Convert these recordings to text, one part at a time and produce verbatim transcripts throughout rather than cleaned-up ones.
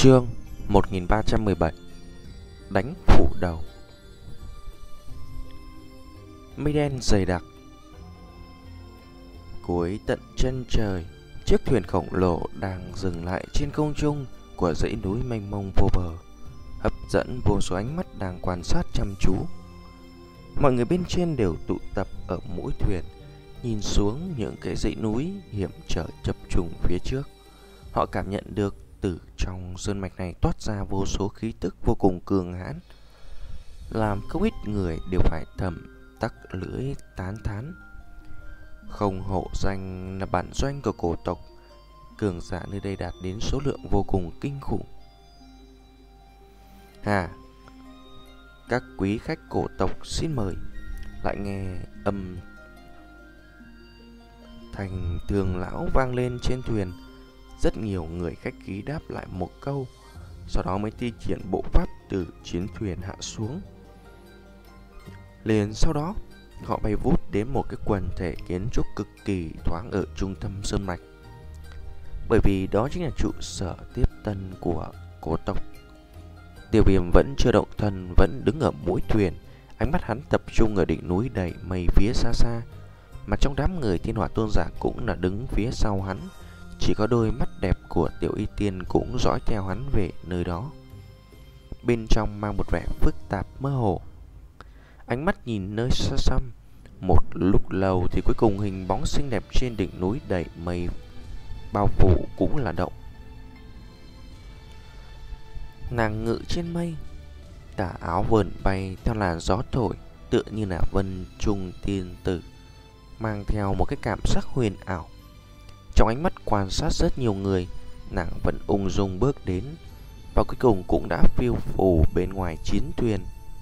Chương một nghìn ba trăm mười bảy. Đánh phủ đầu. Mây đen dày đặc cuối tận chân trời, chiếc thuyền khổng lồ đang dừng lại trên không trung của dãy núi mênh mông vô bờ, hấp dẫn vô số ánh mắt đang quan sát chăm chú. Mọi người bên trên đều tụ tập ở mũi thuyền, nhìn xuống những cái dãy núi hiểm trở chập trùng phía trước. Họ cảm nhận được từ trong sơn mạch này toát ra vô số khí tức vô cùng cường hãn, làm không ít người đều phải thầm tắc lưỡi tán thán. Không hổ danh là bản doanh của cổ tộc, cường giả nơi đây đạt đến số lượng vô cùng kinh khủng. Hà, các quý khách cổ tộc xin mời. Lại nghe âm thanh thường lão vang lên trên thuyền. Rất nhiều người khách khí đáp lại một câu, sau đó mới thi triển bộ pháp từ chiến thuyền hạ xuống. Liền sau đó, họ bay vút đến một cái quần thể kiến trúc cực kỳ thoáng ở trung tâm sơn mạch. Bởi vì đó chính là trụ sở tiếp tân của cổ tộc. Tiêu Viêm vẫn chưa động thân, vẫn đứng ở mũi thuyền, ánh mắt hắn tập trung ở đỉnh núi đầy mây phía xa xa. Mà trong đám người Thiên Hỏa Tôn giả cũng là đứng phía sau hắn, chỉ có đôi mắt đẹp của Tiểu Y Tiên cũng dõi theo hắn về nơi đó. Bên trong mang một vẻ phức tạp mơ hồ. Ánh mắt nhìn nơi xa xăm, một lúc lâu thì cuối cùng hình bóng xinh đẹp trên đỉnh núi đầy mây bao phủ cũng là động. Nàng ngự trên mây, tà áo vờn bay theo làn gió thổi, tựa như là vân trung tiên tử, mang theo một cái cảm giác huyền ảo. Trong ánh mắt quan sát rất nhiều người, nàng vẫn ung dung bước đến, và cuối cùng cũng đã phiêu phù bên ngoài chiến thuyền.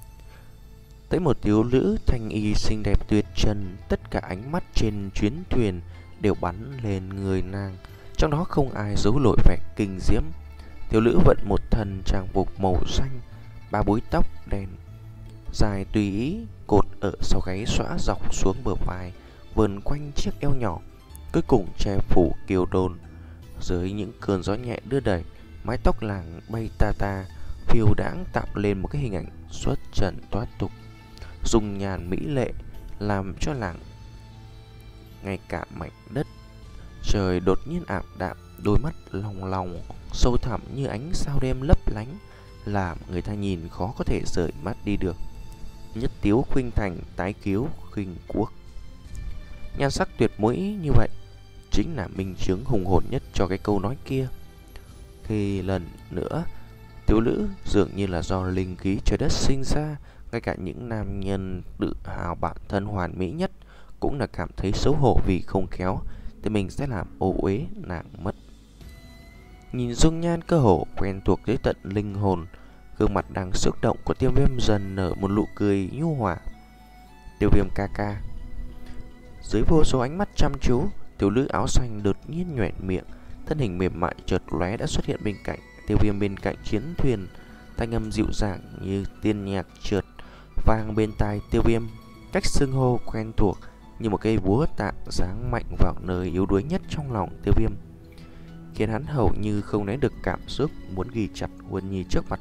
Tới một thiếu nữ thanh y xinh đẹp tuyệt trần, tất cả ánh mắt trên chuyến thuyền đều bắn lên người nàng, trong đó không ai giấu nổi vẻ kinh diễm. Thiếu nữ vận một thân trang phục màu xanh, ba búi tóc đen dài tùy ý cột ở sau gáy xõa dọc xuống bờ vai, vờn quanh chiếc eo nhỏ, cuối cùng che phủ kiều đôn. Dưới những cơn gió nhẹ đưa đẩy, mái tóc làng bay ta ta phiêu đãng tạo lên một cái hình ảnh xuất trần thoát tục, dung nhan mỹ lệ, làm cho làng ngay cả mảnh đất trời đột nhiên ảm đạm, đôi mắt long lòng sâu thẳm như ánh sao đêm lấp lánh, làm người ta nhìn khó có thể rời mắt đi được. Nhất tiếu khuynh thành, tái kiếu khinh quốc. Nhan sắc tuyệt mỹ như vậy chính là minh chứng hùng hồn nhất cho cái câu nói kia. Thì lần nữa, thiếu nữ dường như là do linh khí trời đất sinh ra, ngay cả những nam nhân tự hào bản thân hoàn mỹ nhất cũng là cảm thấy xấu hổ vì không khéo thì mình sẽ làm ô uế nàng mất. Nhìn dung nhan cơ hồ quen thuộc tới tận linh hồn, gương mặt đang xúc động của Tiêu Viêm dần nở một nụ cười nhu hòa. Tiêu Viêm ca ca. Dưới vô số ánh mắt chăm chú, thiếu nữ áo xanh đột nhiên nhoẻn miệng, thân hình mềm mại chợt lóe đã xuất hiện bên cạnh Tiêu Viêm bên cạnh chiến thuyền, thanh âm dịu dàng như tiên nhạc chợt vang bên tai Tiêu Viêm, cách xưng hô quen thuộc như một cây búa tạ giáng mạnh vào nơi yếu đuối nhất trong lòng Tiêu Viêm, khiến hắn hầu như không nén được cảm xúc muốn ghi chặt Huân Nhi trước mặt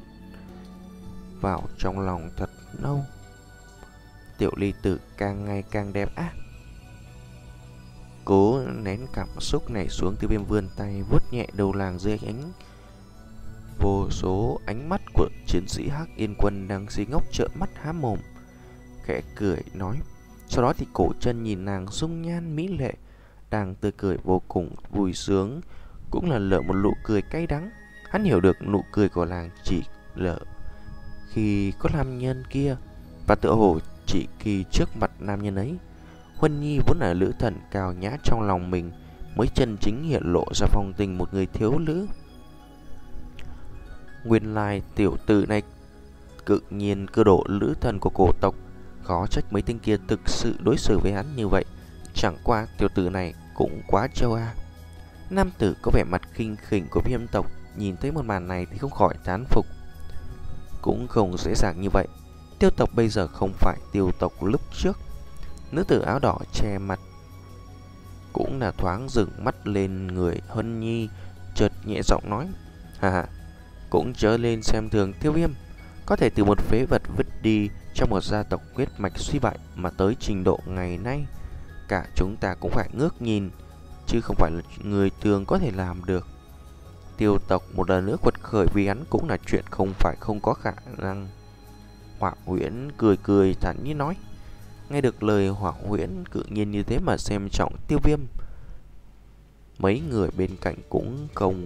vào trong lòng thật lâu. Tiểu ly tử càng ngày càng đẹp á. Cố nén cảm xúc này xuống, Tiêu Viêm vươn tay vuốt nhẹ đầu làng dưới ánh vô số ánh mắt của chiến sĩ Hắc Yên Quân đang xí ngốc trợn mắt há mồm, khẽ cười nói. Sau đó thì cổ chân nhìn nàng dung nhan mỹ lệ đang tươi cười vô cùng vui sướng, cũng là lỡ một nụ cười cay đắng. Hắn hiểu được nụ cười của làng chỉ lỡ khi có nam nhân kia, và tựa hồ chỉ khi trước mặt nam nhân ấy, Huân Nhi vốn là nữ thần cao nhã trong lòng mình mới chân chính hiện lộ ra phong tình một người thiếu nữ. Nguyên lai tiểu tử này cực nhiên cơ độ nữ thần của cổ tộc, khó trách mấy tên kia thực sự đối xử với hắn như vậy. Chẳng qua tiểu tử này cũng quá trâu a. Nam tử có vẻ mặt khinh khỉnh của Viêm tộc nhìn thấy một màn này thì không khỏi tán phục. Cũng không dễ dàng như vậy. Tiêu tộc bây giờ không phải tiêu tộc lúc trước. Nữ tử áo đỏ che mặt cũng là thoáng dừng mắt lên người Huân Nhi, chợt nhẹ giọng nói: "Hà hà, cũng chớ lên xem thường Tiêu Viêm. Có thể từ một phế vật vứt đi trong một gia tộc huyết mạch suy bại mà tới trình độ ngày nay, cả chúng ta cũng phải ngước nhìn, chứ không phải là người thường có thể làm được. Tiêu tộc một lần nữa quật khởi vì hắn cũng là chuyện không phải không có khả năng. Hỏa Huyễn cười cười thản nhiên nói. Nghe được lời Hỏa Huyễn tự nhiên như thế mà xem trọng Tiêu Viêm, mấy người bên cạnh cũng không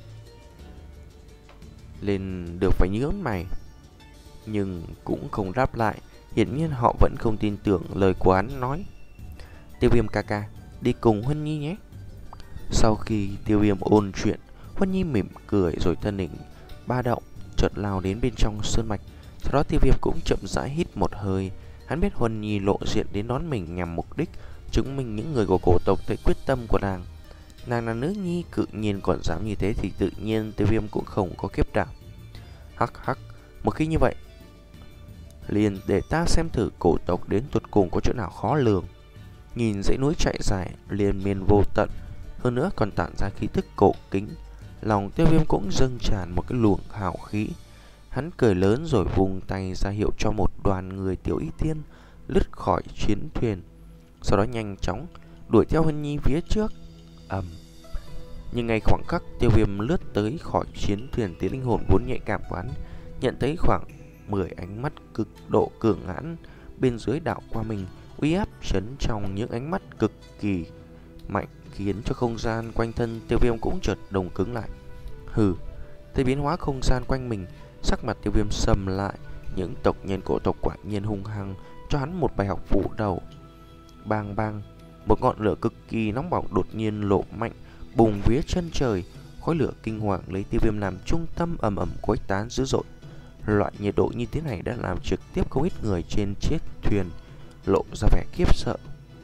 lên được phải nhướng mày, nhưng cũng không đáp lại. Hiển nhiên họ vẫn không tin tưởng lời của hắn nói. Tiêu Viêm ca ca, đi cùng Huân Nhi nhé. Sau khi Tiêu Viêm ôn chuyện, Huân Nhi mỉm cười rồi thân hình ba động chợt lao đến bên trong sơn mạch. Sau đó Tiêu Viêm cũng chậm rãi hít một hơi. Hắn biết Huân Nhi lộ diện đến đón mình nhằm mục đích chứng minh những người của cổ tộc thấy quyết tâm của nàng. Nàng là nữ nhi, cự nhiên còn dám như thế thì tự nhiên Tiêu Viêm cũng không có kiếp đảm. Hắc hắc, một khi như vậy, liền để ta xem thử cổ tộc đến tuột cùng có chỗ nào khó lường. Nhìn dãy núi chạy dài liên miên vô tận, hơn nữa còn tản ra khí tức cổ kính, lòng Tiêu Viêm cũng dâng tràn một cái luồng hào khí. Hắn cười lớn rồi vung tay ra hiệu cho một đoàn người tiểu y tiên lướt khỏi chiến thuyền, sau đó nhanh chóng đuổi theo Huân Nhi phía trước. ầm Nhưng ngay khoảng khắc Tiêu Viêm lướt tới khỏi chiến thuyền, tí linh hồn vốn nhạy cảm của hắn nhận thấy khoảng mười ánh mắt cực độ cường hãn bên dưới đảo qua mình, uy áp chấn trong những ánh mắt cực kỳ mạnh, khiến cho không gian quanh thân Tiêu Viêm cũng chợt đông cứng lại. Hừ, thấy biến hóa không gian quanh mình, sắc mặt Tiêu Viêm sầm lại. Những tộc nhân cổ tộc quả nhiên hung hăng cho hắn một bài học phủ đầu. Bang bang, một ngọn lửa cực kỳ nóng bỏng đột nhiên lộ mạnh, bùng vía chân trời. Khói lửa kinh hoàng lấy Tiêu Viêm làm trung tâm ầm ầm khuếch tán dữ dội. Loại nhiệt độ như thế này đã làm trực tiếp không ít người trên chiếc thuyền lộ ra vẻ khiếp sợ.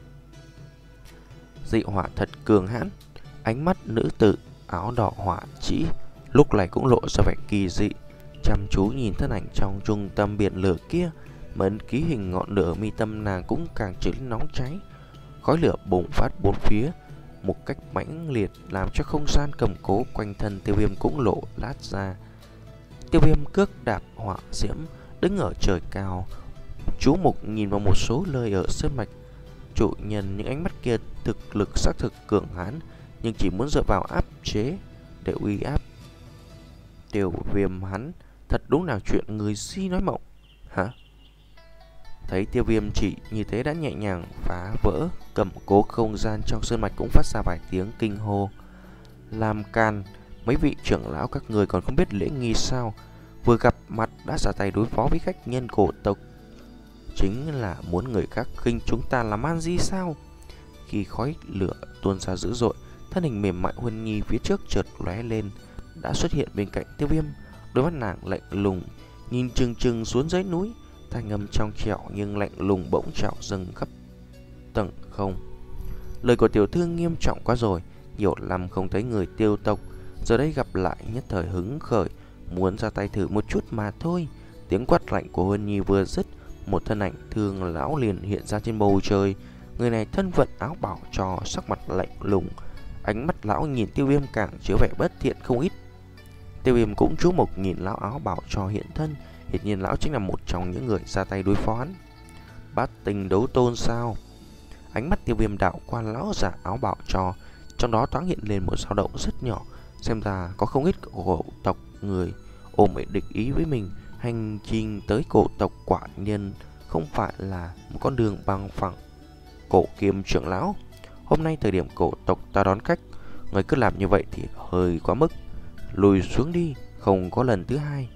Dị hỏa thật cường hãn. Ánh mắt nữ tử áo đỏ hỏa chỉ lúc này cũng lộ ra vẻ kỳ dị, chăm chú nhìn thân ảnh trong trung tâm biển lửa kia. Mẫn ký hình ngọn lửa mi tâm nàng cũng càng trở nên nóng cháy. Khói lửa bùng phát bốn phía một cách mãnh liệt, làm cho không gian cầm cố quanh thân Tiêu Viêm cũng lộ lát ra. Tiêu Viêm cước đạp hỏa diễm, đứng ở trời cao, chú mục nhìn vào một số nơi ở sơn mạch. Chủ nhân những ánh mắt kia thực lực xác thực cường hãn, nhưng chỉ muốn dựa vào áp chế để uy áp Tiêu Viêm hắn, thật đúng là chuyện người si nói mộng. Hả? Thấy Tiêu Viêm chỉ như thế đã nhẹ nhàng phá vỡ cầm cố không gian trong sơn mạch, cũng phát ra vài tiếng kinh hô. Làm can, mấy vị trưởng lão các người còn không biết lễ nghi sao? Vừa gặp mặt đã ra tay đối phó với khách nhân cổ tộc, chính là muốn người khác khinh chúng ta làm ăn gì sao? Khi khói lửa tuôn ra dữ dội, thân hình mềm mại Huân Nhi phía trước chợt lóe lên, đã xuất hiện bên cạnh Tiêu Viêm. Đôi mắt nàng lạnh lùng nhìn chừng chừng xuống dưới núi, thanh âm trong trẻo nhưng lạnh lùng bỗng trào dâng khắp tầng không. Lời của tiểu thư nghiêm trọng quá rồi, nhiều năm không thấy người Tiêu tộc, giờ đây gặp lại nhất thời hứng khởi, muốn ra tay thử một chút mà thôi. Tiếng quát lạnh của Huân Nhi vừa dứt, một thân ảnh thương lão liền hiện ra trên bầu trời. Người này thân vận áo bảo trò, sắc mặt lạnh lùng, ánh mắt lão nhìn Tiêu Viêm càng chứa vẻ bất thiện không ít. Tiêu Viêm cũng chú mục nhìn lão áo bảo trò hiện thân, hiển nhiên lão chính là một trong những người ra tay đối phó hắn. Bát tinh đấu tôn sao? Ánh mắt Tiêu Viêm đảo qua lão giả áo bảo trò, trong đó thoáng hiện lên một dao động rất nhỏ. Xem ra có không ít cổ tộc người ôm địch ý với mình. Hành trình tới cổ tộc quả nhiên không phải là một con đường bằng phẳng. Cổ Kiêm trưởng lão, hôm nay thời điểm cổ tộc ta đón khách, người cứ làm như vậy thì hơi quá mức. Lùi xuống đi, không có lần thứ hai.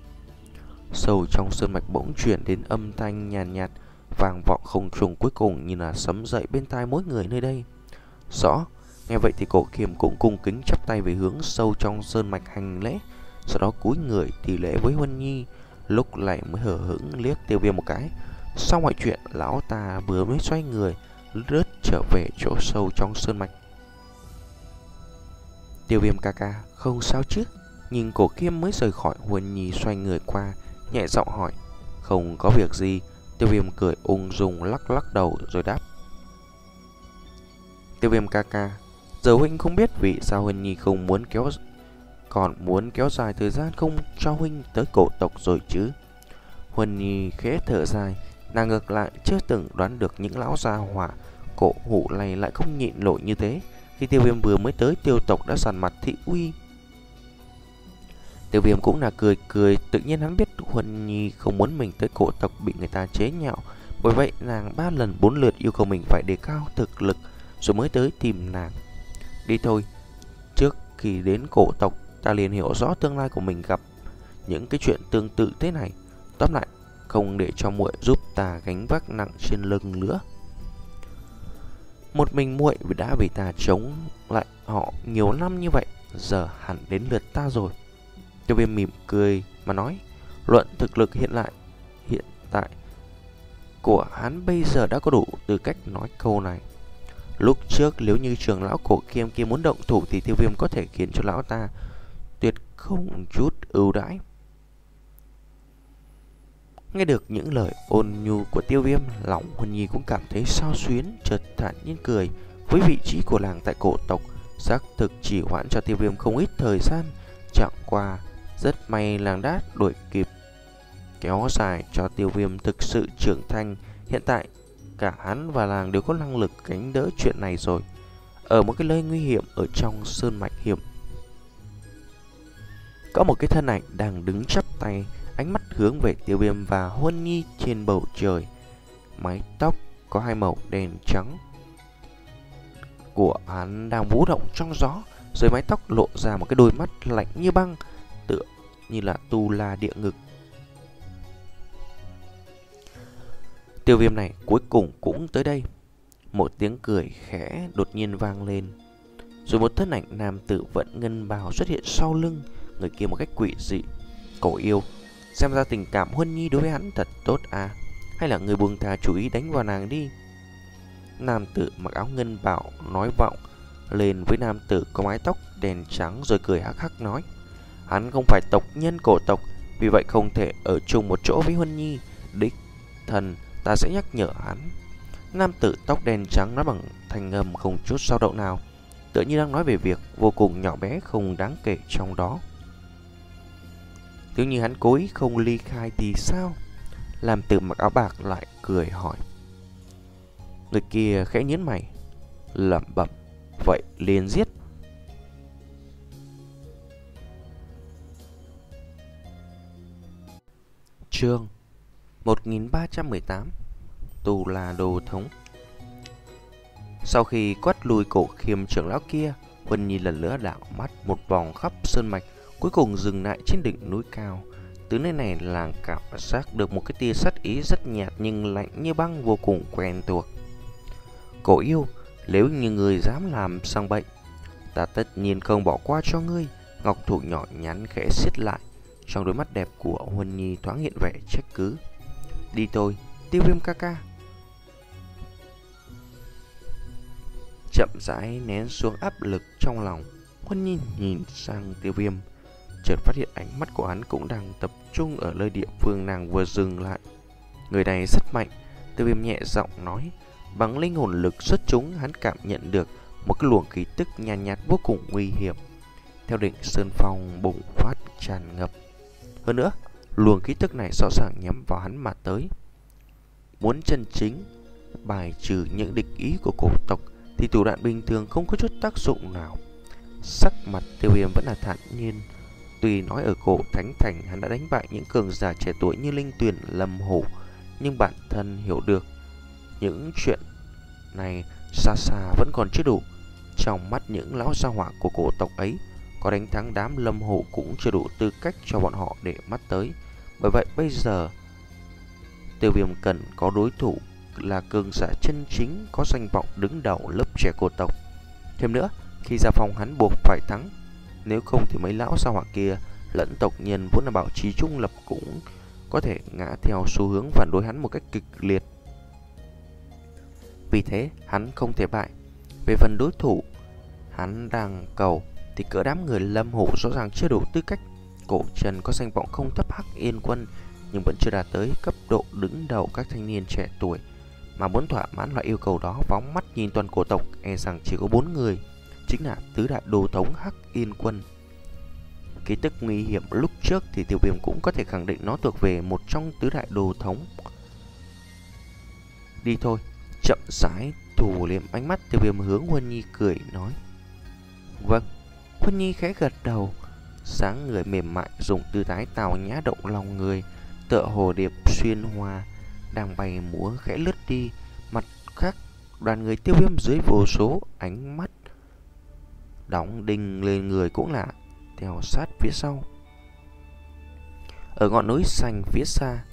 Sâu trong sơn mạch bỗng chuyển đến âm thanh nhàn nhạt, nhạt vang vọng không trùng, cuối cùng như là sấm dậy bên tai mỗi người nơi đây. Rõ. Nghe vậy thì Cổ Kiêm cũng cung kính chắp tay về hướng sâu trong sơn mạch hành lễ, sau đó cúi người tỷ lễ với Huân Nhi, lúc này mới hở hững liếc Tiêu Viêm một cái. Sau mọi chuyện, lão ta vừa mới xoay người lướt trở về chỗ sâu trong sơn mạch. Tiêu Viêm ca ca, không sao chứ? Nhưng Cổ Kiêm mới rời khỏi, Huân Nhi xoay người qua, nhẹ giọng hỏi. Không có việc gì. Tiêu Viêm cười ung dung lắc lắc đầu rồi đáp. Tiêu Viêm ca ca, giờ huynh không biết vì sao Huân Nhi không muốn kéo còn muốn kéo dài thời gian không cho huynh tới cổ tộc rồi chứ? Huân Nhi khẽ thở dài, nàng ngược lại chưa từng đoán được những lão gia hỏa cổ hủ này lại không nhịn nổi như thế. Khi Tiêu Viêm vừa mới tới, Tiêu tộc đã sàn mặt thị uy. Tiêu Viêm cũng là cười cười, tự nhiên hắn biết Huân Nhi không muốn mình tới cổ tộc bị người ta chế nhạo. Bởi vậy nàng ba lần bốn lượt yêu cầu mình phải đề cao thực lực rồi mới tới tìm nàng. Đi thôi, trước khi đến cổ tộc ta liền hiểu rõ tương lai của mình gặp những cái chuyện tương tự thế này. Tóm lại, không để cho muội giúp ta gánh vác nặng trên lưng nữa. Một mình muội đã vì ta chống lại họ nhiều năm như vậy, giờ hẳn đến lượt ta rồi. Tiêu Viêm mỉm cười mà nói, luận thực lực hiện lại hiện tại của hắn bây giờ đã có đủ tư cách nói câu này. Lúc trước nếu như trưởng lão cổ kiêm kia muốn động thủ thì Tiêu Viêm có thể khiến cho lão ta tuyệt không chút ưu đãi. Nghe được những lời ôn nhu của Tiêu Viêm, lòng Huân Nhi cũng cảm thấy xao xuyến, chợt thản nhiên cười. Với vị trí của làng tại cổ tộc, xác thực chỉ hoãn cho Tiêu Viêm không ít thời gian. Chẳng qua rất may làng đã đuổi kịp, kéo dài cho Tiêu Viêm thực sự trưởng thành. Hiện tại cả hắn và làng đều có năng lực gánh đỡ chuyện này rồi. Ở một cái nơi nguy hiểm ở trong sơn mạch hiểm, có một cái thân ảnh đang đứng chắp tay, ánh mắt hướng về Tiêu Viêm và Huân Nhi trên bầu trời. Mái tóc có hai màu đen trắng của hắn đang vũ động trong gió, dưới mái tóc lộ ra một cái đôi mắt lạnh như băng, tựa như là tu la địa ngục. Tiêu Viêm này cuối cùng cũng tới đây. Một tiếng cười khẽ đột nhiên vang lên, rồi một thân ảnh nam tử vận ngân bào xuất hiện sau lưng người kia một cách quỷ dị. Cổ yêu, xem ra tình cảm Huân Nhi đối với hắn thật tốt à? Hay là người buông tha chú ý đánh vào nàng đi? Nam tử mặc áo ngân bào nói vọng lên với nam tử có mái tóc đen trắng, rồi cười hắc hắc nói, hắn không phải tộc nhân cổ tộc, vì vậy không thể ở chung một chỗ với Huân Nhi. Đích thần ta sẽ nhắc nhở hắn. Nam tử tóc đen trắng nói bằng thanh âm không chút dao động nào, tựa như đang nói về việc vô cùng nhỏ bé không đáng kể trong đó. Nếu như hắn cố ý không ly khai thì sao? Làm tử mặc áo bạc lại cười hỏi. Người kia khẽ nhếch mày, lẩm bẩm, vậy liền giết. Chương một nghìn ba trăm mười tám, Tu La Đồ Thống. Sau khi quát lùi cổ khiêm trưởng lão kia, Huân Nhi lần nữa đảo mắt một vòng khắp sơn mạch, cuối cùng dừng lại trên đỉnh núi cao. Từ nơi này làng cảm giác được một cái tia sát ý rất nhạt nhưng lạnh như băng, vô cùng quen thuộc. Cổ yêu, nếu như người dám làm sang bệnh, ta tất nhiên không bỏ qua cho ngươi. Ngọc thủ nhỏ nhắn khẽ siết lại, trong đôi mắt đẹp của Huân Nhi thoáng hiện vẻ trách cứ. Đi thôi, Tiêu Viêm ca ca. Chậm rãi nén xuống áp lực trong lòng, Huân Nhi nhìn sang Tiêu Viêm, chợt phát hiện ánh mắt của hắn cũng đang tập trung ở nơi địa phương nàng vừa dừng lại. Người này rất mạnh. Tiêu Viêm nhẹ giọng nói. Bằng linh hồn lực xuất chúng, hắn cảm nhận được một cái luồng khí tức nhàn nhạt, nhạt vô cùng nguy hiểm theo đỉnh sơn phong bùng phát tràn ngập. Hơn nữa, luồng khí tức này rõ ràng nhắm vào hắn mà tới. Muốn chân chính bài trừ những địch ý của cổ tộc thì thủ đoạn bình thường không có chút tác dụng nào. Sắc mặt Tiêu Viêm vẫn là thản nhiên. Tuy nói ở cổ Thánh Thành hắn đã đánh bại những cường giả trẻ tuổi như Linh Tuyền, Lâm Hổ, nhưng bản thân hiểu được những chuyện này xa xa vẫn còn chưa đủ. Trong mắt những lão gia hỏa của cổ tộc ấy, có đánh thắng đám Lâm Hổ cũng chưa đủ tư cách cho bọn họ để mắt tới. Bởi vậy bây giờ Tiêu Viêm cần có đối thủ là cường giả chân chính, có danh vọng đứng đầu lớp trẻ cổ tộc. Thêm nữa, khi ra phòng hắn buộc phải thắng, nếu không thì mấy lão gia hỏa kia lẫn tộc nhân vốn là bảo trì trung lập cũng có thể ngã theo xu hướng phản đối hắn một cách kịch liệt. Vì thế hắn không thể bại. Về phần đối thủ hắn đang cầu thì cỡ đám người Lâm Hổ rõ ràng chưa đủ tư cách. Cổ Trần có danh vọng không thấp Hắc Yên Quân, nhưng vẫn chưa đạt tới cấp độ đứng đầu các thanh niên trẻ tuổi. Mà muốn thỏa mãn loại yêu cầu đó, phóng mắt nhìn toàn cổ tộc e rằng chỉ có bốn người, chính là tứ đại đồ thống Hắc Yên Quân, ký tức nguy hiểm lúc trước thì Tiêu Viêm cũng có thể khẳng định nó thuộc về một trong tứ đại đồ thống. Đi thôi. Chậm rãi thủ liệm ánh mắt, Tiêu Viêm hướng Huân Nhi cười nói. Vâng. Huân Nhi khẽ gật đầu, dáng người mềm mại dùng tư thái tào nhã động lòng người, tựa hồ điệp xuyên hoa đang bay múa khẽ lướt đi. Mặt khác, đoàn người Tiêu Viêm dưới vô số ánh mắt đóng đinh lên người cũng là theo sát phía sau. Ở ngọn núi xanh phía xa,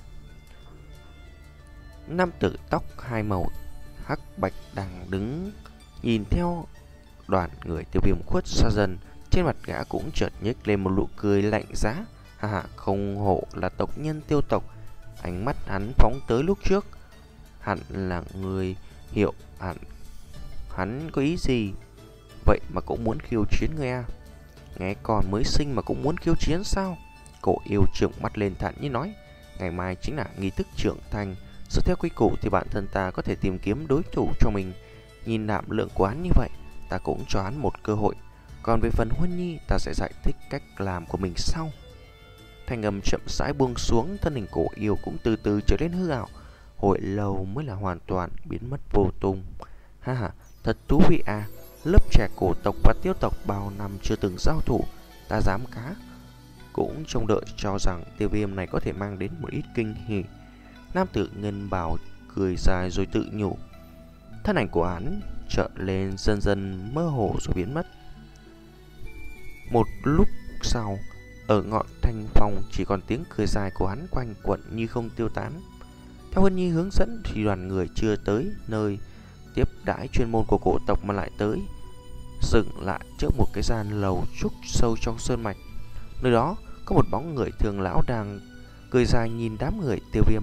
nam tử tóc hai màu hắc bạch đang đứng nhìn theo đoàn người Tiêu Viêm khuất xa dần. Trên mặt gã cũng chợt nhếch lên một nụ cười lạnh giá. Ha ha, không hổ là tộc nhân Tiêu tộc. Ánh mắt hắn phóng tới lúc trước, hẳn là người hiểu hẳn hắn có ý gì. Vậy mà cũng muốn khiêu chiến người à? Nghe còn mới sinh mà cũng muốn khiêu chiến sao? Cổ yêu trợn mắt lên thản nhiên nói. Ngày mai chính là nghi thức trưởng thành, dựa theo quy củ thì bản thân ta có thể tìm kiếm đối thủ cho mình. Nhìn đảm lượng của hắn như vậy, ta cũng cho hắn một cơ hội. Còn về phần Huân Nhi, ta sẽ giải thích cách làm của mình sau. Thanh âm chậm rãi buông xuống, thân hình cổ yêu cũng từ từ trở lên hư ảo. Hồi lâu mới là hoàn toàn biến mất vô tung. Ha ha, thật thú vị à. Lớp trẻ cổ tộc và Tiêu tộc bao năm chưa từng giao thủ, ta dám cá cũng trông đợi cho rằng Tiêu Viêm này có thể mang đến một ít kinh hỉ. Nam tử ngân bào cười dài rồi tự nhủ. Thân ảnh của hắn chợt lên dần dần mơ hồ rồi biến mất. Một lúc sau, ở ngọn thanh phong chỉ còn tiếng cười dài của hắn quanh quẩn như không tiêu tán. Theo Huân Nhi hướng dẫn thì đoàn người chưa tới nơi tiếp đãi chuyên môn của cổ tộc mà lại tới, dừng lại trước một cái gian lầu trúc sâu trong sơn mạch. Nơi đó có một bóng người thường lão đang cười dài nhìn đám người Tiêu Viêm.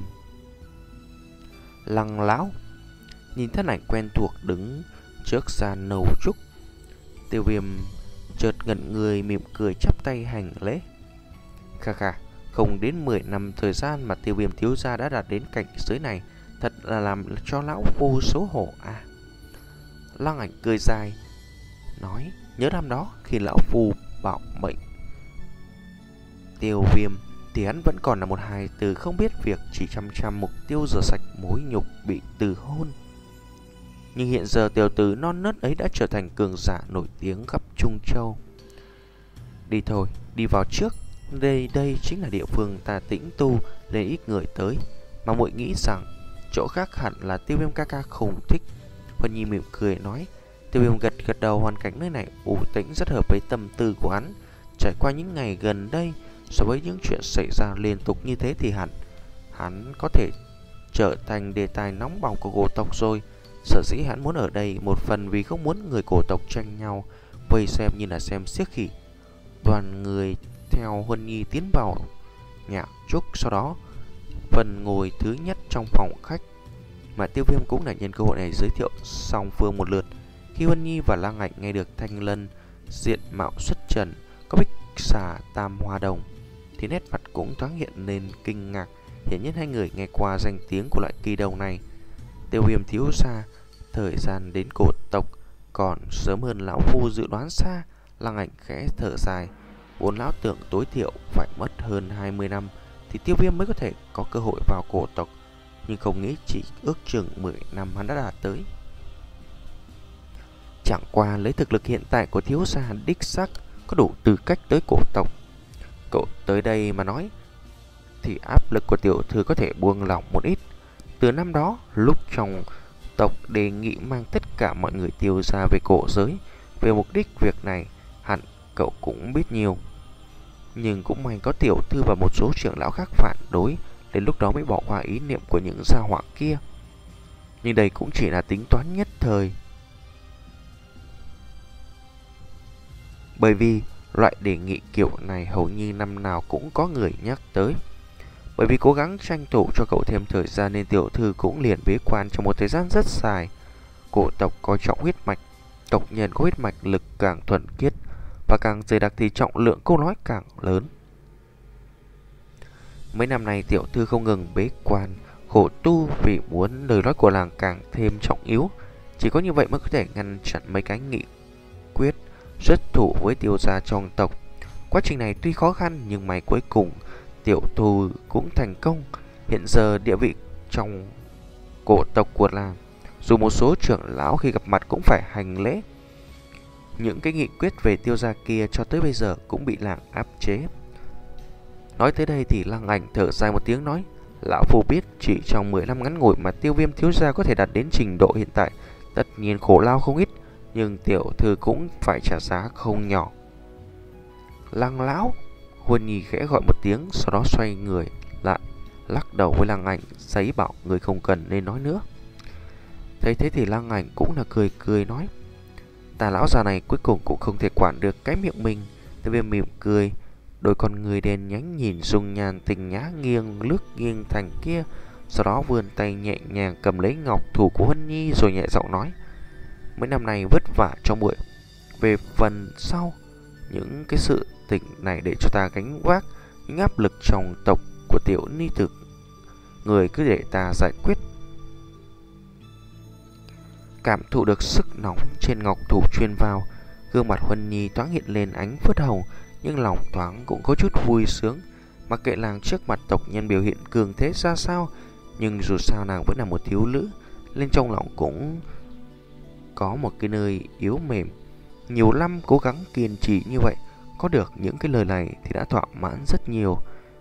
Lăng lão nhìn thân ảnh quen thuộc đứng trước gian lầu trúc, Tiêu Viêm chợt ngẩn người mỉm cười chắp tay hành lễ. Kha kha, không đến mười năm thời gian mà Tiêu Viêm thiếu gia đã đạt đến cảnh giới này, thật là làm cho lão vô xấu hổ à. Lăng ảnh cười dài nói, nhớ năm đó khi lão phu bảo mệnh Tiêu Viêm thì hắn vẫn còn là một hài tử không biết việc, chỉ chăm chăm mục tiêu rửa sạch mối nhục bị từ hôn. Nhưng hiện giờ tiểu tử non nớt ấy đã trở thành cường giả nổi tiếng khắp Trung Châu. Đi thôi, đi vào trước. Đây đây chính là địa phương ta tĩnh tu nên ít người tới, mà muội nghĩ rằng chỗ khác hẳn là Tiêu Viêm ca ca không thích. Huân Nhi mỉm cười nói. Tiêu Viêm gật gật đầu, hoàn cảnh nơi này u tĩnh rất hợp với tâm tư của hắn. Trải qua những ngày gần đây, so với những chuyện xảy ra liên tục như thế thì hẳn hắn có thể trở thành đề tài nóng bỏng của cổ tộc rồi. Sở dĩ hắn muốn ở đây một phần vì không muốn người cổ tộc tranh nhau vây xem như là xem xiếc khỉ. Đoàn người theo Huân Nhi tiến vào nhà trúc, sau đó phần ngồi thứ nhất trong phòng khách, mà Tiêu Viêm cũng là nhân cơ hội này giới thiệu song phương một lượt. Khi Huân Nhi và Lang Ngạnh nghe được Thanh Lân diện mạo xuất trần, có bích xà tam hoa đồng, thì nét mặt cũng thoáng hiện lên kinh ngạc. Hiển nhiên hai người nghe qua danh tiếng của loại kỳ đầu này. Tiêu Viêm thiếu gia thời gian đến cổ tộc còn sớm hơn lão phu dự đoán xa. Lang Ngạnh khẽ thở dài, vốn lão tưởng tối thiểu phải mất hơn hai mươi năm thì Tiêu Viêm mới có thể có cơ hội vào cổ tộc, nhưng không nghĩ chỉ ước chừng mười năm hắn đã đạt tới. Chẳng qua lấy thực lực hiện tại của thiếu gia đích xác có đủ tư cách tới cổ tộc. Cậu tới đây mà nói thì áp lực của tiểu thư có thể buông lỏng một ít. Từ năm đó, lúc trong tộc đề nghị mang tất cả mọi người tiêu ra về cổ giới, về mục đích việc này hẳn cậu cũng biết nhiều. Nhưng cũng may có tiểu thư và một số trưởng lão khác phản đối, đến lúc đó mới bỏ qua ý niệm của những gia họa kia. Nhưng đây cũng chỉ là tính toán nhất thời. Bởi vì loại đề nghị kiểu này hầu như năm nào cũng có người nhắc tới. Bởi vì cố gắng tranh thủ cho cậu thêm thời gian nên tiểu thư cũng liền bế quan trong một thời gian rất dài. Cổ tộc coi trọng huyết mạch, tộc nhân có huyết mạch lực càng thuần khiết và càng dày đặc thì trọng lượng câu nói càng lớn. Mấy năm nay tiểu thư không ngừng bế quan, khổ tu vì muốn lời nói của làng càng thêm trọng yếu. Chỉ có như vậy mới có thể ngăn chặn mấy cái nghị quyết xuất thủ với tiêu gia trong tộc. Quá trình này tuy khó khăn nhưng may cuối cùng tiểu thù cũng thành công. Hiện giờ địa vị trong cổ tộc của làng, dù một số trưởng lão khi gặp mặt cũng phải hành lễ. Những cái nghị quyết về Tiêu gia kia cho tới bây giờ cũng bị làng áp chế. Nói tới đây thì Lăng Ảnh thở dài một tiếng nói: lão phu biết chỉ trong mười năm ngắn ngủi mà Tiêu Viêm thiếu gia có thể đạt đến trình độ hiện tại, tất nhiên khổ lao không ít, nhưng tiểu thư cũng phải trả giá không nhỏ. Lăng lão, Huân Nhi khẽ gọi một tiếng, sau đó xoay người lại lắc đầu với Lăng Ảnh, giấy bảo người không cần nên nói nữa. Thấy thế thì Lăng Ảnh cũng là cười cười nói: ta lão già này cuối cùng cũng không thể quản được cái miệng mình. Tiêu Viêm mỉm cười, đôi con người đen nhánh nhìn dung nhan tình nhã nghiêng lướt nghiêng thành kia, sau đó vươn tay nhẹ nhàng cầm lấy ngọc thủ của Huân Nhi rồi nhẹ giọng nói: mấy năm nay vất vả cho muội, về phần sau những cái sự tình này để cho ta gánh vác những áp lực trong tộc của tiểu ni tử, người cứ để ta giải quyết. Cảm thụ được sức nóng trên ngọc thủ truyền vào, gương mặt Huân Nhi thoáng hiện lên ánh phớt hồng, nhưng lòng thoáng cũng có chút vui sướng. Mặc kệ làng trước mặt tộc nhân biểu hiện cường thế ra sao, nhưng dù sao nàng vẫn là một thiếu nữ, nên trong lòng cũng có một cái nơi yếu mềm. Nhiều năm cố gắng kiên trì như vậy, có được những cái lời này thì đã thỏa mãn rất nhiều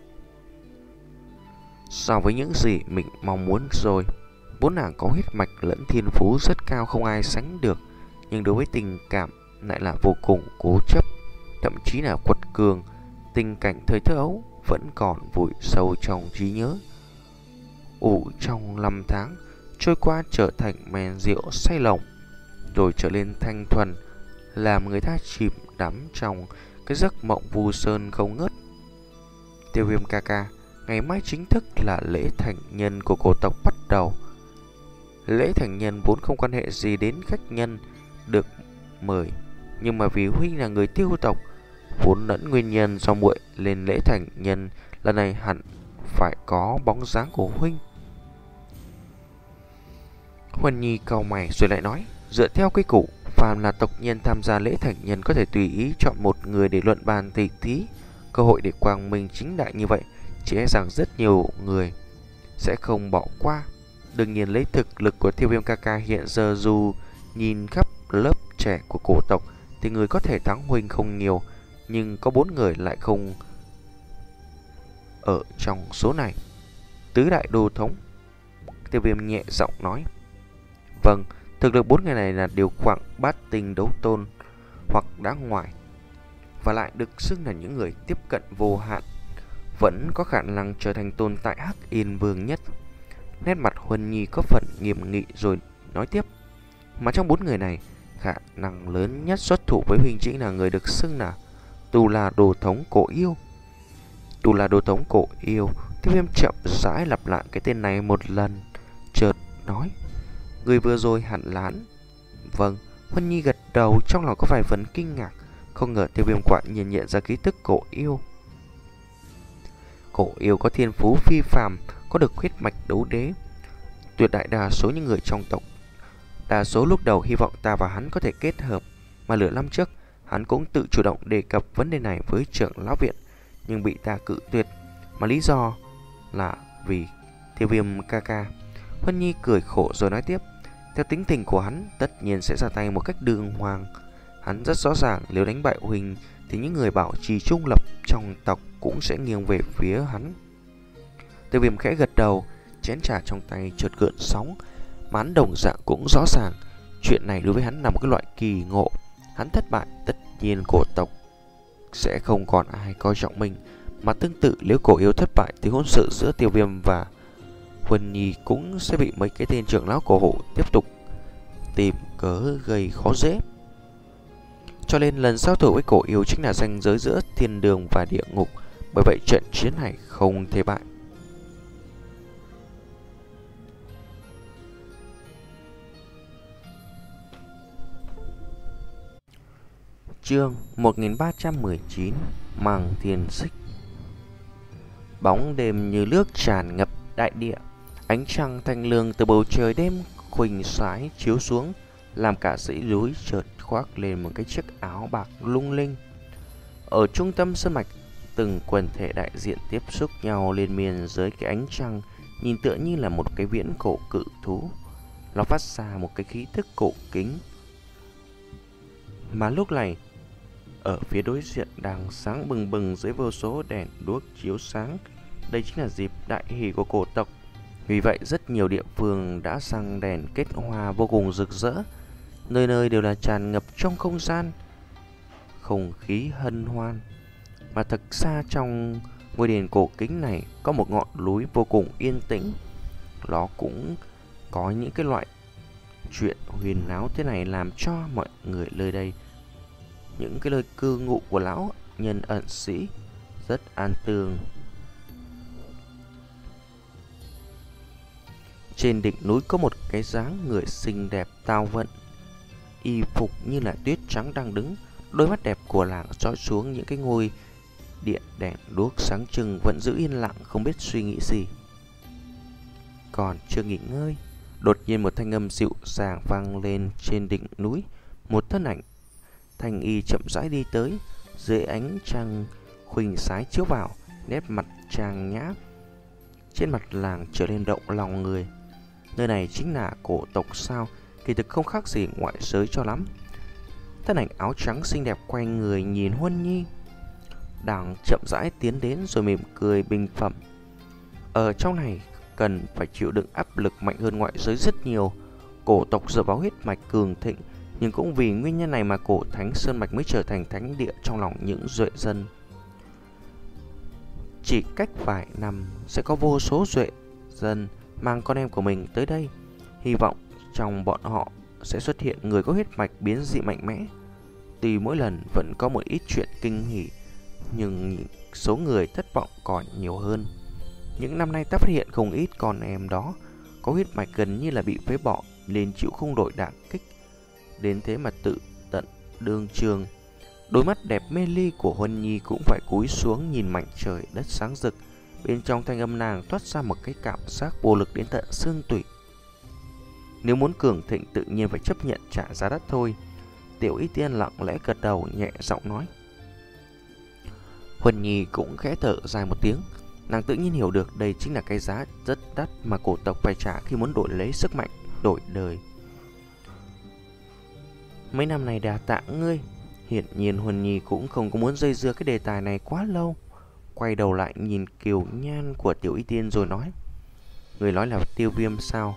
so với những gì mình mong muốn rồi. Vốn nàng có huyết mạch lẫn thiên phú rất cao không ai sánh được, nhưng đối với tình cảm lại là vô cùng cố chấp, thậm chí là quật cường. Tình cảnh thời thơ ấu vẫn còn vùi sâu trong trí nhớ, ủ trong năm tháng trôi qua trở thành men rượu say lòng, rồi trở lên thanh thuần, làm người ta chìm đắm trong cái giấc mộng vu sơn không ngớt. Tiêu Viêm ca ca, ngày mai chính thức là lễ thành nhân của cổ tộc bắt đầu. Lễ thành nhân vốn không quan hệ gì đến khách nhân được mời, nhưng mà vì huynh là người Tiêu tộc, vốn lẫn nguyên nhân do muội lên lễ thành nhân lần này hẳn phải có bóng dáng của huynh. Huân Nhi cau mày rồi lại nói: dựa theo quy củ, phàm là tộc nhân tham gia lễ thành nhân có thể tùy ý chọn một người để luận bàn tỉ thí. Cơ hội để quang minh chính đại như vậy, chỉ e rằng rất nhiều người sẽ không bỏ qua. Đương nhiên lấy thực lực của Tiêu Viêm ca ca hiện giờ, dù nhìn khắp lớp trẻ của cổ tộc thì người có thể thắng huynh không nhiều, nhưng có bốn người lại không ở trong số này. Tứ đại đô thống, Tiêu Viêm nhẹ giọng nói. Vâng, thực lực bốn người này là điều khoảng bát tinh đấu tôn hoặc đã ngoài, và lại được xưng là những người tiếp cận vô hạn, vẫn có khả năng trở thành tồn tại Hắc Yên Vương nhất. Nét mặt Huân Nhi có phần nghiêm nghị rồi nói tiếp: mà trong bốn người này, khả năng lớn nhất xuất thủ với huynh chính là người được xưng là Tu La Đồ Thống Cổ Yêu. Tu La Đồ Thống Cổ Yêu. Tiêu Viêm chậm rãi lặp lại cái tên này một lần, chợt nói: người vừa rồi hẳn là hắn. Vâng. Huân Nhi gật đầu, trong lòng có vài phần kinh ngạc. Không ngờ Tiêu Viêm quả nhiên nhận ra ký tức cổ yêu. Cổ yêu có thiên phú phi phàm, có được huyết mạch đấu đế. Tuyệt đại đa số những người trong tộc, đa số lúc đầu hy vọng ta và hắn có thể kết hợp, mà nửa năm trước hắn cũng tự chủ động đề cập vấn đề này với trưởng lão viện, nhưng bị ta cự tuyệt, mà lý do là vì Tiêu Viêm ca ca. Huân Nhi cười khổ rồi nói tiếp: theo tính tình của hắn, tất nhiên sẽ ra tay một cách đường hoàng. Hắn rất rõ ràng nếu đánh bại huynh thì những người bảo trì trung lập trong tộc cũng sẽ nghiêng về phía hắn. Tiêu Viêm khẽ gật đầu, chén trà trong tay chợt gợn sóng, mà hắn đồng dạng cũng rõ ràng chuyện này đối với hắn là một cái loại kỳ ngộ. Hắn thất bại, tất nhiên cổ tộc sẽ không còn ai coi trọng mình, mà tương tự nếu cổ yêu thất bại thì hôn sự giữa Tiêu Viêm và Huân Nhi cũng sẽ bị mấy cái tên trưởng lão cổ hộ tiếp tục tìm cớ gây khó dễ. Cho nên lần giao thủ với cổ yêu chính là ranh giới giữa thiên đường và địa ngục, bởi vậy trận chiến này không thể bại. Chương một nghìn ba trăm mười chín: Màng Thiên Xích. Bóng đêm như nước tràn ngập đại địa, ánh trăng thanh lương từ bầu trời đêm khuỳnh sái chiếu xuống, làm cả dãy núi chợt khoác lên một cái chiếc áo bạc lung linh. ở trung tâm sơn mạch, từng quần thể đại diện tiếp xúc nhau liên miên dưới cái ánh trăng, nhìn tựa như là một cái viễn cổ cự thú. Nó phát ra một cái khí tức cổ kính. Mà lúc này, ở phía đối diện đang sáng bừng bừng dưới vô số đèn đuốc chiếu sáng. Đây chính là dịp đại hỷ của cổ tộc. Vì vậy rất nhiều địa phương đã sang đèn kết hoa vô cùng rực rỡ. Nơi nơi đều là tràn ngập trong không gian, không khí hân hoan. Mà thật xa trong ngôi đền cổ kính này có một ngọn núi vô cùng yên tĩnh. Nó cũng có những cái loại chuyện huyền áo thế này làm cho mọi người nơi đây, những cái nơi cư ngụ của lão nhân ẩn sĩ, rất an tường. Trên đỉnh núi có một cái dáng người xinh đẹp tao vận, y phục như là tuyết trắng đang đứng, đôi mắt đẹp của làng dõi xuống những cái ngôi điện đèn đuốc sáng trưng, vẫn giữ yên lặng không biết suy nghĩ gì. Còn chưa nghỉ ngơi, đột nhiên một thanh âm dịu dàng vang lên trên đỉnh núi. Một thân ảnh thanh y chậm rãi đi tới, dưới ánh trăng khuỳnh sái chiếu vào, nét mặt trang nhã trên mặt làng trở nên động lòng người. Nơi này chính là cổ tộc sao? Kỳ thực không khác gì ngoại giới cho lắm. Thân ảnh áo trắng xinh đẹp quay người nhìn Huân Nhi, đang chậm rãi tiến đến rồi mỉm cười bình phẩm. Ở trong này cần phải chịu đựng áp lực mạnh hơn ngoại giới rất nhiều. Cổ tộc dựa vào huyết mạch cường thịnh, nhưng cũng vì nguyên nhân này mà cổ thánh sơn mạch mới trở thành thánh địa trong lòng những duệ dân. Chỉ cách vài năm sẽ có vô số duệ dân mang con em của mình tới đây. Hy vọng trong bọn họ sẽ xuất hiện người có huyết mạch biến dị mạnh mẽ. Tuy mỗi lần vẫn có một ít chuyện kinh hỉ, nhưng số người thất vọng còn nhiều hơn. Những năm nay ta phát hiện không ít con em đó có huyết mạch gần như là bị phế bỏ, nên chịu không đổi đả kích, đến thế mà tự tận đương trường. Đôi mắt đẹp mê ly của Huân Nhi cũng phải cúi xuống nhìn mảnh trời đất sáng rực. Bên trong thanh âm nàng toát ra một cái cảm giác vô lực đến tận xương tủy. Nếu muốn cường thịnh tự nhiên phải chấp nhận trả giá đắt thôi. Tiểu Y Tiên lặng lẽ gật đầu, nhẹ giọng nói. Huân Nhi cũng khẽ thở dài một tiếng. Nàng tự nhiên hiểu được đây chính là cái giá rất đắt mà cổ tộc phải trả khi muốn đổi lấy sức mạnh, đổi đời. Mấy năm này đà tạ ngươi. Hiển nhiên Huân Nhi cũng không có muốn dây dưa cái đề tài này quá lâu. Quay đầu lại nhìn kiều nhan của Tiểu Y Tiên rồi nói. Người nói là Tiêu Viêm sao?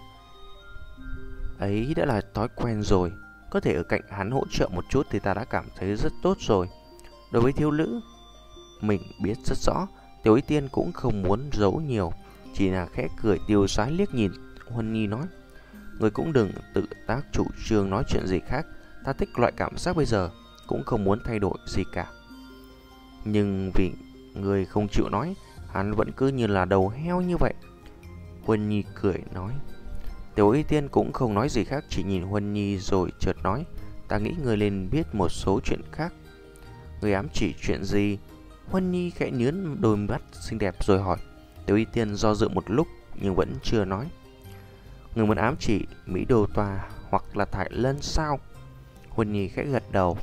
Ấy đã là thói quen rồi. Có thể ở cạnh hắn hỗ trợ một chút thì ta đã cảm thấy rất tốt rồi. Đối với thiếu nữ, mình biết rất rõ. Tiểu Y Tiên cũng không muốn giấu nhiều, chỉ là khẽ cười tiêu sái liếc nhìn Huân Nhi nói. Người cũng đừng tự tác chủ trương nói chuyện gì khác. Ta thích loại cảm giác bây giờ, cũng không muốn thay đổi gì cả. Nhưng vì người không chịu nói, hắn vẫn cứ như là đầu heo như vậy. Huân Nhi cười nói. Tiểu Y Tiên cũng không nói gì khác, chỉ nhìn Huân Nhi rồi chợt nói. Ta nghĩ người nên biết một số chuyện khác. Người ám chỉ chuyện gì? Huân Nhi khẽ nhướng đôi mắt xinh đẹp rồi hỏi. Tiểu Y Tiên do dự một lúc nhưng vẫn chưa nói. Người muốn ám chỉ Mỹ Đô Tòa hoặc là Thải Lân sao? Huân Nhi khẽ gật đầu.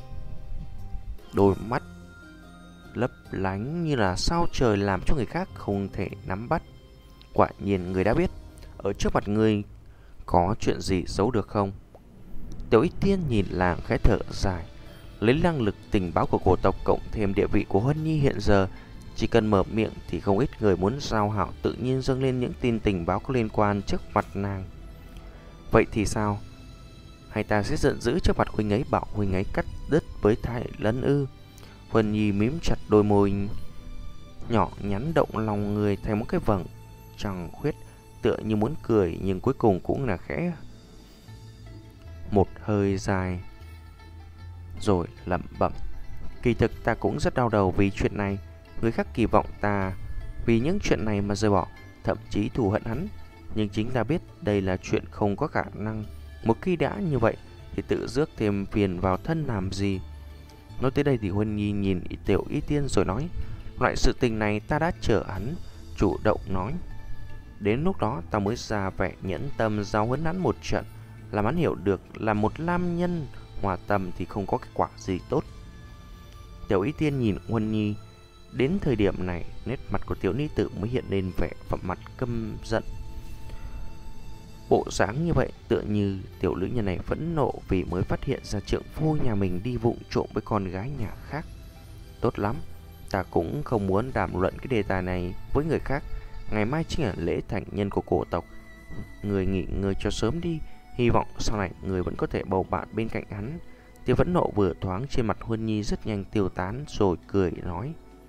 Đôi mắt lấp lánh như là sao trời làm cho người khác không thể nắm bắt. Quả nhiên người đã biết. Ở trước mặt người có chuyện gì giấu được không? Tiểu Y Tiên nhìn làng khẽ thở dài. Lấy năng lực tình báo của cổ tộc cộng thêm địa vị của Huân Nhi hiện giờ, chỉ cần mở miệng thì không ít người muốn giao hảo tự nhiên dâng lên những tin tình báo có liên quan trước mặt nàng. Vậy thì sao? Hay ta sẽ giận dữ trước mặt huynh ấy bảo huynh ấy cắt đứt với Thải Lân ư? Huân Nhi mím chặt đôi môi nhỏ nhắn động lòng người thành một cái vầng trăng khuyết, tựa như muốn cười nhưng cuối cùng cũng là khẽ một hơi dài rồi lẩm bẩm. Kỳ thực ta cũng rất đau đầu vì chuyện này. Người khác kỳ vọng ta vì những chuyện này mà rời bỏ, thậm chí thù hận hắn. Nhưng chính ta biết đây là chuyện không có khả năng. Một khi đã như vậy thì tự rước thêm phiền vào thân làm gì? Nói tới đây thì Huân Nhi nhìn Tiểu Y Tiên rồi nói. Loại sự tình này ta đã chờ hắn chủ động nói. Đến lúc đó ta mới ra vẻ nhẫn tâm giáo huấn hắn một trận, làm hắn hiểu được là một nam nhân hòa tâm thì không có kết quả gì tốt. Tiểu Y Tiên nhìn Huân Nhi. Đến thời điểm này, nét mặt của tiểu ni tử mới hiện lên vẻ phẩm mặt căm giận. Bộ dáng như vậy tựa như tiểu nữ nhân này phẫn nộ vì mới phát hiện ra trượng phu nhà mình đi vụng trộm với con gái nhà khác. Tốt lắm, ta cũng không muốn đàm luận cái đề tài này với người khác. Ngày mai chính là lễ thành nhân của cổ tộc. Người nghỉ ngơi cho sớm đi, hy vọng sau này người vẫn có thể bầu bạn bên cạnh hắn. Tiêu phẫn nộ vừa thoáng trên mặt Huân Nhi rất nhanh tiêu tán, rồi cười nói: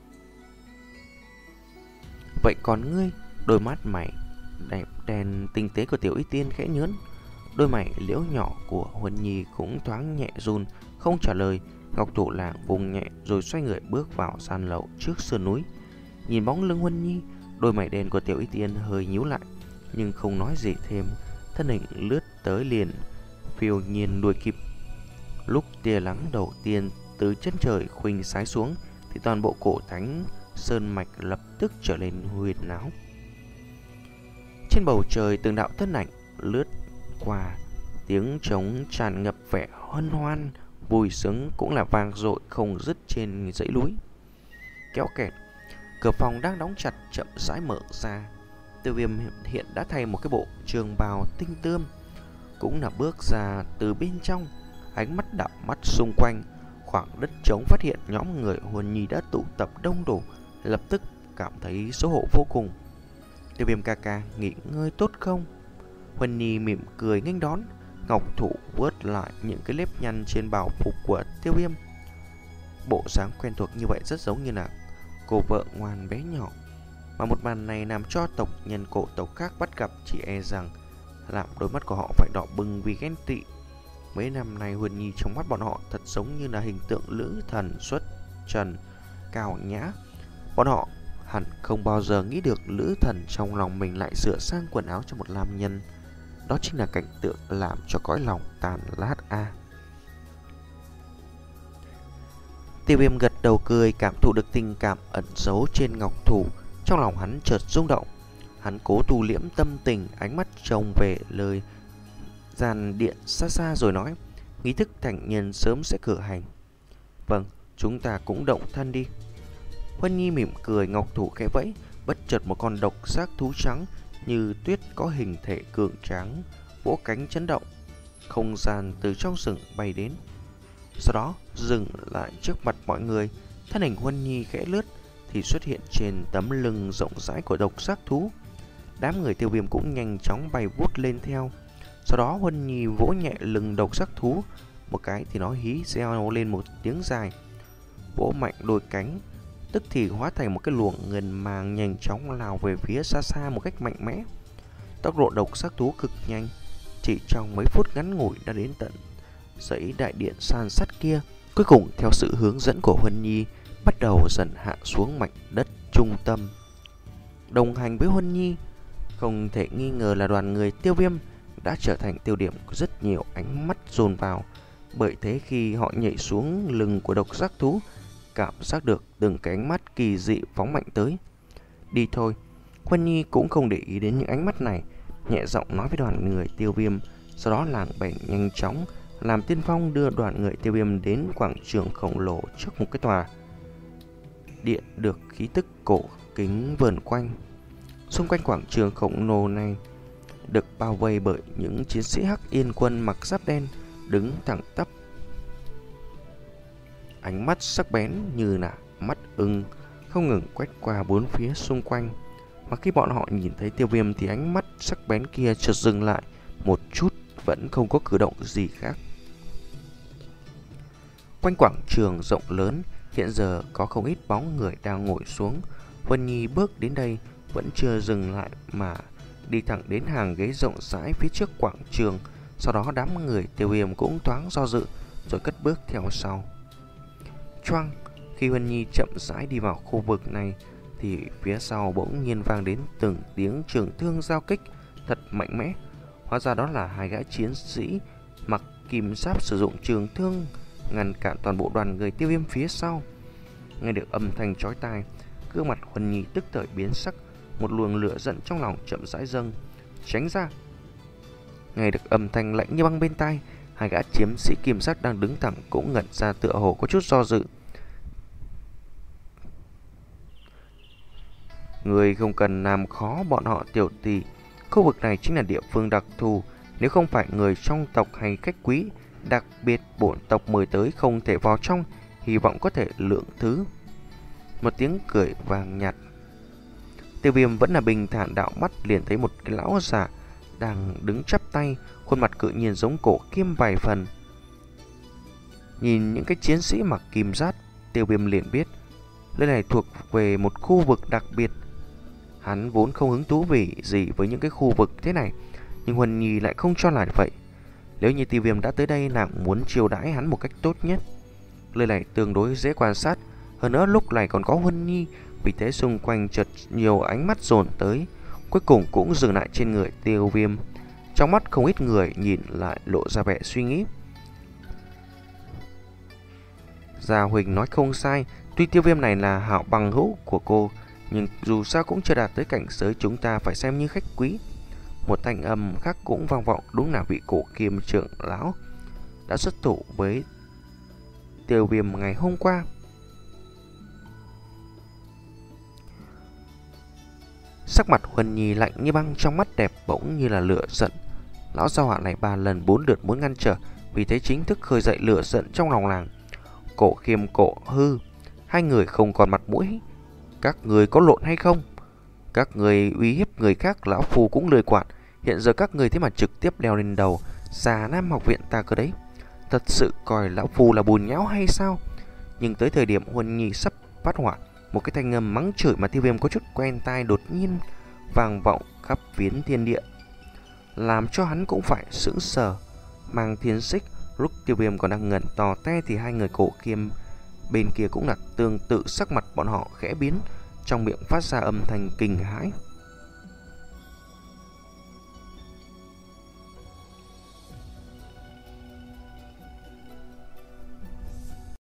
Vậy còn ngươi? Đôi mắt mày đẹp đen tinh tế của tiểu Y Tiên khẽ nhớn. Đôi mày liễu nhỏ của Huân Nhi cũng thoáng nhẹ run, không trả lời. Ngọc thủ làng vùng nhẹ rồi xoay người bước vào gian lậu trước sườn núi. Nhìn bóng lưng Huân Nhi, đôi mày đen của tiểu Y Tiên hơi nhíu lại, nhưng không nói gì thêm. Thân hình lướt tới liền phiêu nhiên đuổi kịp. Lúc tia nắng đầu tiên từ chân trời khuynh sái xuống thì toàn bộ cổ thánh sơn mạch lập tức trở nên huyền áo. Trên bầu trời từng đạo thân ảnh lướt qua, tiếng trống tràn ngập vẻ hân hoan, vui sướng cũng là vang dội không dứt trên dãy núi. Kéo kẹt, cửa phòng đang đóng chặt chậm rãi mở ra. Tiêu Viêm hiện đã thay một cái bộ trường bào tinh tươm, cũng là bước ra từ bên trong. Ánh mắt đảo mắt xung quanh, khoảng đất trống phát hiện nhóm người Huân Nhi đã tụ tập đông đủ, lập tức cảm thấy xấu hổ vô cùng. Tiêu Viêm ca ca, nghỉ ngơi tốt không? Huân Nhi mỉm cười nghênh đón, ngọc thủ vuốt lại những cái nếp nhăn trên bào phục của Tiêu Viêm. Bộ dáng quen thuộc như vậy rất giống như là cô vợ ngoan bé nhỏ, mà một màn này làm cho tộc nhân cổ tộc khác bắt gặp chỉ e rằng làm đôi mắt của họ phải đỏ bừng vì ghen tị. Mấy năm nay Huân Nhi trong mắt bọn họ thật giống như là hình tượng nữ thần xuất trần, cao nhã. Bọn họ hẳn không bao giờ nghĩ được nữ thần trong lòng mình lại sửa sang quần áo cho một nam nhân. Đó chính là cảnh tượng làm cho cõi lòng tàn lát a. À. Tiêu Viêm gật đầu cười, cảm thụ được tình cảm ẩn giấu trên ngọc thủ. Trong lòng hắn chợt rung động. Hắn cố tu liễm tâm tình, ánh mắt trông về lời gian điện xa xa rồi nói: nghi thức thành nhân sớm sẽ cử hành. Vâng, chúng ta cũng động thân đi. Huân Nhi mỉm cười, ngọc thủ khẽ vẫy, bất chợt một con độc giác thú trắng như tuyết có hình thể cường tráng vỗ cánh chấn động, không gian từ trong rừng bay đến, sau đó dừng lại trước mặt mọi người. Thân hình Huân Nhi khẽ lướt thì xuất hiện trên tấm lưng rộng rãi của độc giác thú. Đám người Tiêu Viêm cũng nhanh chóng bay vút lên theo. Sau đó Huân Nhi vỗ nhẹ lưng độc giác thú một cái thì nó hí reo lên một tiếng dài, vỗ mạnh đôi cánh, tức thì hóa thành một cái luồng ngân mang nhanh chóng lao về phía xa xa một cách mạnh mẽ. Tốc độ độc giác thú cực nhanh, chỉ trong mấy phút ngắn ngủi đã đến tận dãy đại điện san sắt kia. Cuối cùng theo sự hướng dẫn của Huân Nhi bắt đầu dần hạ xuống mảnh đất trung tâm. Đồng hành với Huân Nhi không thể nghi ngờ là đoàn người Tiêu Viêm đã trở thành tiêu điểm của rất nhiều ánh mắt dồn vào. Bởi thế khi họ nhảy xuống lưng của độc giác thú, cảm giác được từng cái ánh mắt kỳ dị phóng mạnh tới. Đi thôi. Huân Nhi cũng không để ý đến những ánh mắt này, nhẹ giọng nói với đoàn người Tiêu Viêm. Sau đó làng bèn nhanh chóng làm tiên phong đưa đoàn người Tiêu Viêm đến quảng trường khổng lồ trước một cái tòa điện được khí tức cổ kính vờn quanh. Xung quanh quảng trường khổng lồ này được bao vây bởi những chiến sĩ Hắc Yên quân mặc giáp đen đứng thẳng tắp, ánh mắt sắc bén như là mắt ưng không ngừng quét qua bốn phía xung quanh. Mà khi bọn họ nhìn thấy Tiêu Viêm thì ánh mắt sắc bén kia chợt dừng lại một chút, vẫn không có cử động gì khác. Quanh quảng trường rộng lớn hiện giờ có không ít bóng người đang ngồi xuống. Huân Nhi bước đến đây vẫn chưa dừng lại mà đi thẳng đến hàng ghế rộng rãi phía trước quảng trường. Sau đó đám người Tiêu Viêm cũng thoáng do dự rồi cất bước theo sau. Choang, khi Huân Nhi chậm rãi đi vào khu vực này thì phía sau bỗng nhiên vang đến từng tiếng trường thương giao kích thật mạnh mẽ. Hóa ra đó là hai gã chiến sĩ mặc kim giáp sử dụng trường thương ngăn cản toàn bộ đoàn người Tiêu Viêm phía sau. Nghe được âm thanh chói tai, gương mặt Huân Nhi tức thời biến sắc, một luồng lửa giận trong lòng chậm rãi dâng. Tránh ra! Nghe được âm thanh lạnh như băng bên tai, hai gã chiến sĩ kim sắc đang đứng thẳng cũng ngẩn ra, tựa hồ có chút do dự. Người không cần làm khó bọn họ tiểu tỷ. Khu vực này chính là địa phương đặc thù. Nếu không phải người trong tộc hay khách quý, đặc biệt bổn tộc mời tới không thể vào trong, hy vọng có thể lượng thứ. Một tiếng cười vàng nhạt. Tiêu Viêm vẫn là bình thản, đạo mắt liền thấy một cái lão già đang đứng chắp tay, khuôn mặt cự nhiên giống Cổ Kiêm vài phần. Nhìn những cái chiến sĩ mặc kim giáp, Tiêu Viêm liền biết nơi này thuộc về một khu vực đặc biệt. Hắn vốn không hứng thú vì gì với những cái khu vực thế này, nhưng Huân Nhi lại không cho là vậy. Nếu như Tiêu Viêm đã tới đây, nàng muốn chiêu đãi hắn một cách tốt nhất. Nơi này tương đối dễ quan sát, hơn nữa lúc này còn có Huân Nhi, vì thế xung quanh chợt nhiều ánh mắt dồn tới, cuối cùng cũng dừng lại trên người Tiêu Viêm. Trong mắt không ít người nhìn lại lộ ra vẻ suy nghĩ. Gia Huỳnh nói không sai, tuy Tiêu Viêm này là hảo bằng hữu của cô, nhưng dù sao cũng chưa đạt tới cảnh giới chúng ta phải xem như khách quý. Một thanh âm khác cũng vang vọng, đúng là vị Cổ Kiêm trưởng lão đã xuất thủ với Tiêu Viêm ngày hôm qua. Sắc mặt Huân Nhi lạnh như băng, trong mắt đẹp bỗng như là lửa giận. Lão gia hỏa này ba lần bốn lượt muốn ngăn trở, vì thế chính thức khơi dậy lửa giận trong lòng nàng. Cổ Khiêm, Cổ Hư, hai người không còn mặt mũi. Các người có lộn hay không? Các người uy hiếp người khác, lão phu cũng lười quản. Hiện giờ các người thế mà trực tiếp leo lên đầu Già Nam học viện ta cơ đấy. Thật sự coi lão phu là bùn nhão hay sao? Nhưng tới thời điểm Huân Nhi sắp phát hỏa, một cái thanh âm mắng chửi mà Tiêu Viêm có chút quen tai đột nhiên vang vọng khắp phiến thiên địa, làm cho hắn cũng phải sững sờ. Mang Thiên Xích, lúc Tiêu Viêm còn đang ngẩn tò te thì hai người Cổ Kiêm bên kia cũng là tương tự, sắc mặt bọn họ khẽ biến, trong miệng phát ra âm thanh kinh hãi.